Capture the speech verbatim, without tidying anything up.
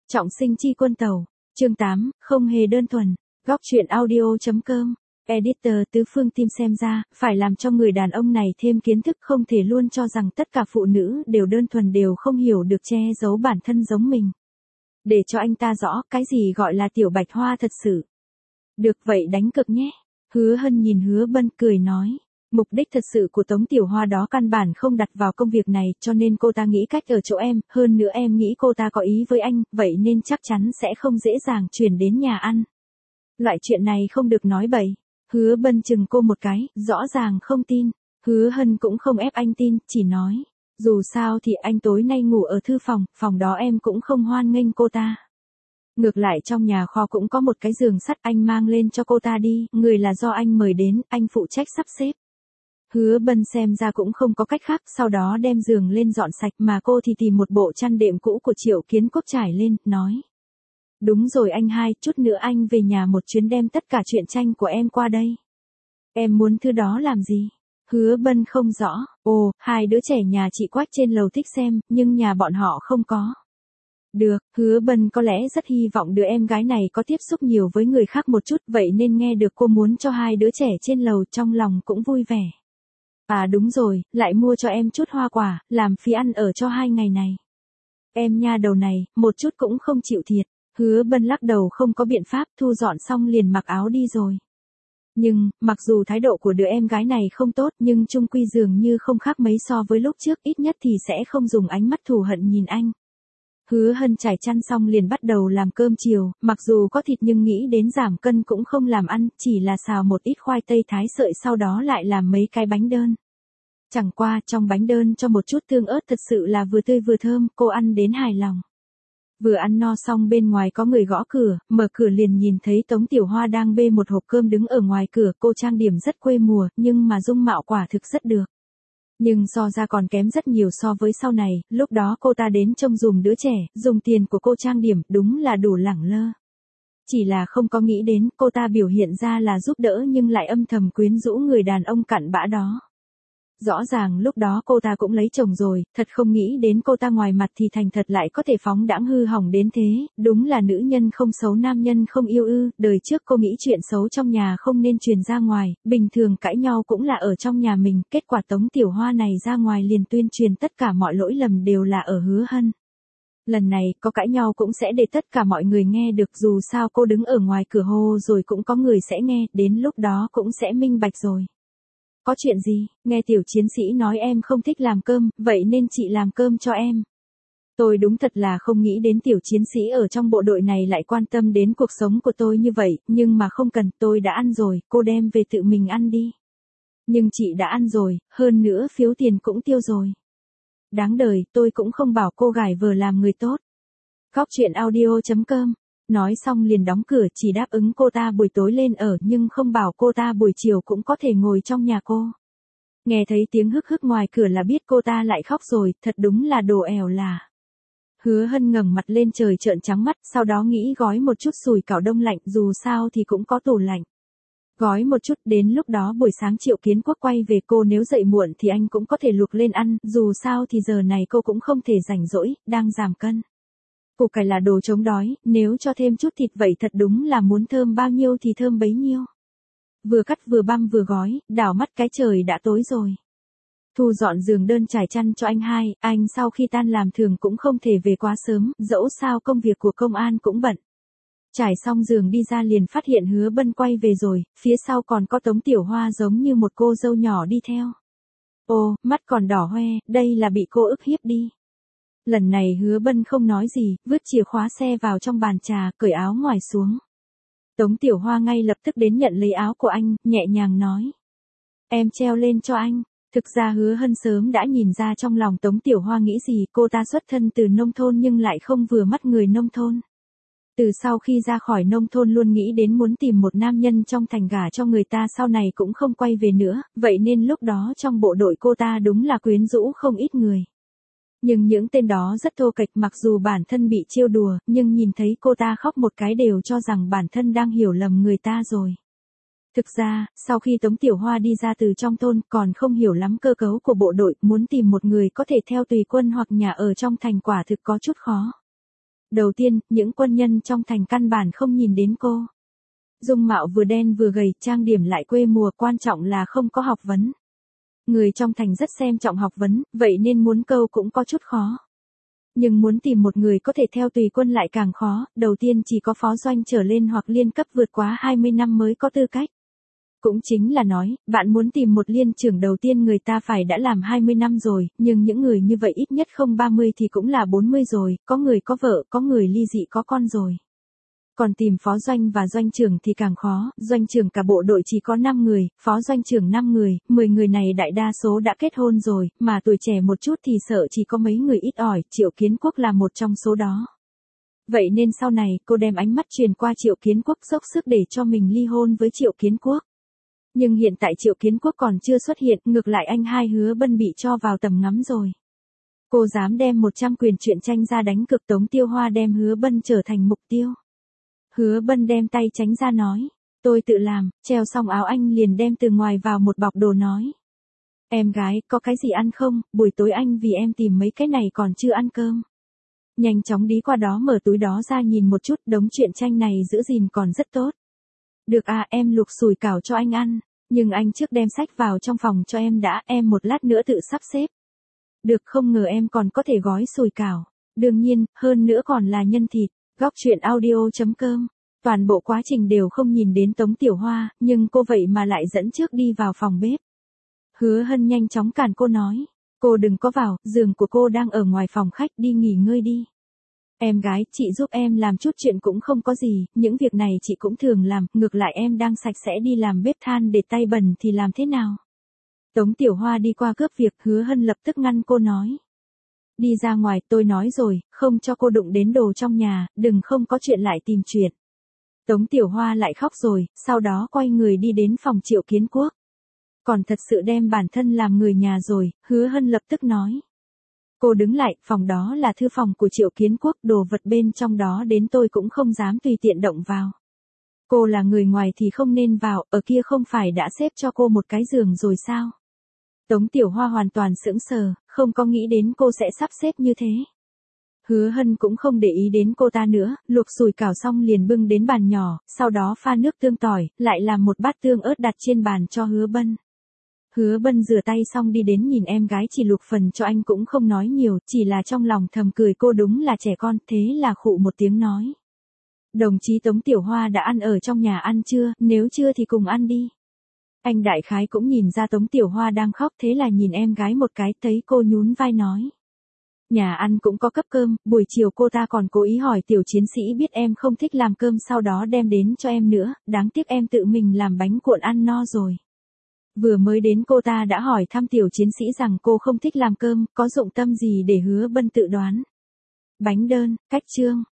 Trọng sinh chi quân tàu, chương tám, không hề đơn thuần, góc truyện audio.com, editor tứ phương tim xem ra, phải làm cho người đàn ông này thêm kiến thức không thể luôn cho rằng tất cả phụ nữ đều đơn thuần đều không hiểu được che giấu bản thân giống mình. Để cho anh ta rõ cái gì gọi là tiểu bạch hoa thật sự. Được vậy đánh cực nhé. Hứa Hân nhìn Hứa Bân cười nói. Mục đích thật sự của Tống Tiểu Hoa đó căn bản không đặt vào công việc này cho nên cô ta nghĩ cách ở chỗ em, hơn nữa em nghĩ cô ta có ý với anh, vậy nên chắc chắn sẽ không dễ dàng chuyển đến nhà ăn. Loại chuyện này không được nói bậy. Hứa Bân chừng cô một cái, rõ ràng không tin. Hứa Hân cũng không ép anh tin, chỉ nói. Dù sao thì anh tối nay ngủ ở thư phòng, phòng đó em cũng không hoan nghênh cô ta. Ngược lại trong nhà kho cũng có một cái giường sắt anh mang lên cho cô ta đi, người là do anh mời đến, anh phụ trách sắp xếp. Hứa Bân xem ra cũng không có cách khác, sau đó đem giường lên dọn sạch mà cô thì tìm một bộ chăn đệm cũ của Triệu Kiến Quốc trải lên, nói. Đúng rồi anh hai, chút nữa anh về nhà một chuyến đem tất cả truyện tranh của em qua đây. Em muốn thứ đó làm gì? Hứa Bân không rõ, ồ, hai đứa trẻ nhà chị Quách trên lầu thích xem, nhưng nhà bọn họ không có. Được, Hứa Bân có lẽ rất hy vọng đứa em gái này có tiếp xúc nhiều với người khác một chút, vậy nên nghe được cô muốn cho hai đứa trẻ trên lầu trong lòng cũng vui vẻ. À đúng rồi, lại mua cho em chút hoa quả, làm phí ăn ở cho hai ngày này. Em nha đầu này, một chút cũng không chịu thiệt. Hứa Bân lắc đầu không có biện pháp, thu dọn xong liền mặc áo đi rồi. Nhưng, mặc dù thái độ của đứa em gái này không tốt nhưng chung quy dường như không khác mấy so với lúc trước, ít nhất thì sẽ không dùng ánh mắt thù hận nhìn anh. Hứa Hân trải chăn xong liền bắt đầu làm cơm chiều, mặc dù có thịt nhưng nghĩ đến giảm cân cũng không làm ăn, chỉ là xào một ít khoai tây thái sợi sau đó lại làm mấy cái bánh đơn. Chẳng qua trong bánh đơn cho một chút tương ớt thật sự là vừa tươi vừa thơm, cô ăn đến hài lòng. Vừa ăn no xong bên ngoài có người gõ cửa, mở cửa liền nhìn thấy Tống Tiểu Hoa đang bê một hộp cơm đứng ở ngoài cửa, cô trang điểm rất quê mùa, nhưng mà dung mạo quả thực rất được. Nhưng so ra còn kém rất nhiều so với sau này, lúc đó cô ta đến trông dùm đứa trẻ, dùng tiền của cô trang điểm, đúng là đủ lẳng lơ. Chỉ là không có nghĩ đến, cô ta biểu hiện ra là giúp đỡ nhưng lại âm thầm quyến rũ người đàn ông cặn bã đó. Rõ ràng lúc đó cô ta cũng lấy chồng rồi, thật không nghĩ đến cô ta ngoài mặt thì thành thật lại có thể phóng đãng hư hỏng đến thế, đúng là nữ nhân không xấu nam nhân không yêu ư, đời trước cô nghĩ chuyện xấu trong nhà không nên truyền ra ngoài, bình thường cãi nhau cũng là ở trong nhà mình, kết quả Tống Tiểu Hoa này ra ngoài liền tuyên truyền tất cả mọi lỗi lầm đều là ở Hứa Hân. Lần này, có cãi nhau cũng sẽ để tất cả mọi người nghe được, dù sao cô đứng ở ngoài cửa hô rồi cũng có người sẽ nghe, đến lúc đó cũng sẽ minh bạch rồi. Có chuyện gì, nghe tiểu chiến sĩ nói em không thích làm cơm, vậy nên chị làm cơm cho em. Tôi đúng thật là không nghĩ đến tiểu chiến sĩ ở trong bộ đội này lại quan tâm đến cuộc sống của tôi như vậy, nhưng mà không cần, tôi đã ăn rồi, cô đem về tự mình ăn đi. Nhưng chị đã ăn rồi, hơn nữa phiếu tiền cũng tiêu rồi. Đáng đời, tôi cũng không bảo cô gái vờ làm người tốt. Góc truyện audio.com. Nói xong liền đóng cửa, chỉ đáp ứng cô ta buổi tối lên ở nhưng không bảo cô ta buổi chiều cũng có thể ngồi trong nhà cô. Nghe thấy tiếng hức hức ngoài cửa là biết cô ta lại khóc rồi, thật đúng là đồ ẻo là. Hứa Hân ngẩng mặt lên trời trợn trắng mắt, sau đó nghĩ gói một chút sủi cảo đông lạnh, dù sao thì cũng có tủ lạnh. Gói một chút, đến lúc đó buổi sáng Triệu Kiến Quốc quay về, cô nếu dậy muộn thì anh cũng có thể luộc lên ăn, dù sao thì giờ này cô cũng không thể rảnh rỗi, đang giảm cân. Củ cải là đồ chống đói, nếu cho thêm chút thịt vậy thật đúng là muốn thơm bao nhiêu thì thơm bấy nhiêu. Vừa cắt vừa băm vừa gói, đảo mắt cái trời đã tối rồi. Thu dọn giường đơn trải chăn cho anh hai, anh sau khi tan làm thường cũng không thể về quá sớm, dẫu sao công việc của công an cũng bận. Trải xong giường đi ra liền phát hiện Hứa Bân quay về rồi, phía sau còn có Tống Tiểu Hoa giống như một cô dâu nhỏ đi theo. Ô, mắt còn đỏ hoe, đây là bị cô ức hiếp đi. Lần này Hứa Bân không nói gì, vứt chìa khóa xe vào trong bàn trà, cởi áo ngoài xuống. Tống Tiểu Hoa ngay lập tức đến nhận lấy áo của anh, nhẹ nhàng nói. Em treo lên cho anh. Thực ra Hứa Hân sớm đã nhìn ra trong lòng Tống Tiểu Hoa nghĩ gì, cô ta xuất thân từ nông thôn nhưng lại không vừa mắt người nông thôn. Từ sau khi ra khỏi nông thôn luôn nghĩ đến muốn tìm một nam nhân trong thành gả cho người ta, sau này cũng không quay về nữa, vậy nên lúc đó trong bộ đội cô ta đúng là quyến rũ không ít người. Nhưng những tên đó rất thô kệch, mặc dù bản thân bị trêu đùa, nhưng nhìn thấy cô ta khóc một cái đều cho rằng bản thân đang hiểu lầm người ta rồi. Thực ra, sau khi Tống Tiểu Hoa đi ra từ trong thôn còn không hiểu lắm cơ cấu của bộ đội, muốn tìm một người có thể theo tùy quân hoặc nhà ở trong thành quả thực có chút khó. Đầu tiên, những quân nhân trong thành căn bản không nhìn đến cô. Dung mạo vừa đen vừa gầy, trang điểm lại quê mùa, quan trọng là không có học vấn. Người trong thành rất xem trọng học vấn, vậy nên muốn câu cũng có chút khó. Nhưng muốn tìm một người có thể theo tùy quân lại càng khó, đầu tiên chỉ có phó doanh trở lên hoặc liên cấp vượt quá hai mươi năm mới có tư cách. Cũng chính là nói, bạn muốn tìm một liên trưởng đầu tiên người ta phải đã làm hai mươi năm rồi, nhưng những người như vậy ít nhất không ba mươi thì cũng là bốn mươi rồi, có người có vợ, có người ly dị có con rồi. Còn tìm phó doanh và doanh trưởng thì càng khó, doanh trưởng cả bộ đội chỉ có năm người, phó doanh trưởng năm người, mười người này đại đa số đã kết hôn rồi, mà tuổi trẻ một chút thì sợ chỉ có mấy người ít ỏi, Triệu Kiến Quốc là một trong số đó. Vậy nên sau này, cô đem ánh mắt truyền qua Triệu Kiến Quốc, dốc sức để cho mình ly hôn với Triệu Kiến Quốc. Nhưng hiện tại Triệu Kiến Quốc còn chưa xuất hiện, ngược lại anh hai Hứa Bân bị cho vào tầm ngắm rồi. Cô dám đem một trăm quyền truyện tranh ra đánh cược, Tống Tiêu Hoa đem Hứa Bân trở thành mục tiêu. Hứa Bân đem tay tránh ra nói, tôi tự làm, treo xong áo anh liền đem từ ngoài vào một bọc đồ nói. Em gái, có cái gì ăn không, buổi tối anh vì em tìm mấy cái này còn chưa ăn cơm. Nhanh chóng đi qua đó mở túi đó ra nhìn một chút, đống truyện tranh này giữ gìn còn rất tốt. Được à, em luộc sủi cảo cho anh ăn, nhưng anh trước đem sách vào trong phòng cho em đã, em một lát nữa tự sắp xếp. Được, không ngờ em còn có thể gói sủi cảo. Đương nhiên, hơn nữa còn là nhân thịt. Góc truyện audio chấm com. Toàn bộ quá trình đều không nhìn đến Tống Tiểu Hoa, nhưng cô vậy mà lại dẫn trước đi vào phòng bếp. Hứa Hân nhanh chóng cản cô nói, cô đừng có vào, giường của cô đang ở ngoài phòng khách, đi nghỉ ngơi đi. Em gái, chị giúp em làm chút chuyện cũng không có gì, những việc này chị cũng thường làm, ngược lại em đang sạch sẽ đi làm bếp than để tay bẩn thì làm thế nào? Tống Tiểu Hoa đi qua cướp việc, Hứa Hân lập tức ngăn cô nói. Đi ra ngoài, tôi nói rồi, không cho cô đụng đến đồ trong nhà, đừng không có chuyện lại tìm chuyện. Tống Tiểu Hoa lại khóc rồi, sau đó quay người đi đến phòng Triệu Kiến Quốc. Còn thật sự đem bản thân làm người nhà rồi, Hứa Hân lập tức nói. Cô đứng lại, phòng đó là thư phòng của Triệu Kiến Quốc, đồ vật bên trong đó đến tôi cũng không dám tùy tiện động vào. Cô là người ngoài thì không nên vào, ở kia không phải đã xếp cho cô một cái giường rồi sao? Tống Tiểu Hoa hoàn toàn sững sờ, không có nghĩ đến cô sẽ sắp xếp như thế. Hứa Hân cũng không để ý đến cô ta nữa, luộc sủi cảo xong liền bưng đến bàn nhỏ, sau đó pha nước tương tỏi, lại làm một bát tương ớt đặt trên bàn cho Hứa Bân. Hứa Bân rửa tay xong đi đến nhìn em gái chỉ luộc phần cho anh cũng không nói nhiều, chỉ là trong lòng thầm cười cô đúng là trẻ con, thế là khụ một tiếng nói. Đồng chí Tống Tiểu Hoa đã ăn ở trong nhà ăn chưa, nếu chưa thì cùng ăn đi. Anh đại khái cũng nhìn ra Tống Tiểu Hoa đang khóc, thế là nhìn em gái một cái, thấy cô nhún vai nói. Nhà ăn cũng có cấp cơm, buổi chiều cô ta còn cố ý hỏi tiểu chiến sĩ biết em không thích làm cơm sau đó đem đến cho em nữa, đáng tiếc em tự mình làm bánh cuộn ăn no rồi. Vừa mới đến cô ta đã hỏi thăm tiểu chiến sĩ rằng cô không thích làm cơm, có dụng tâm gì để Hứa Bân tự đoán. Bánh đơn, cách chương.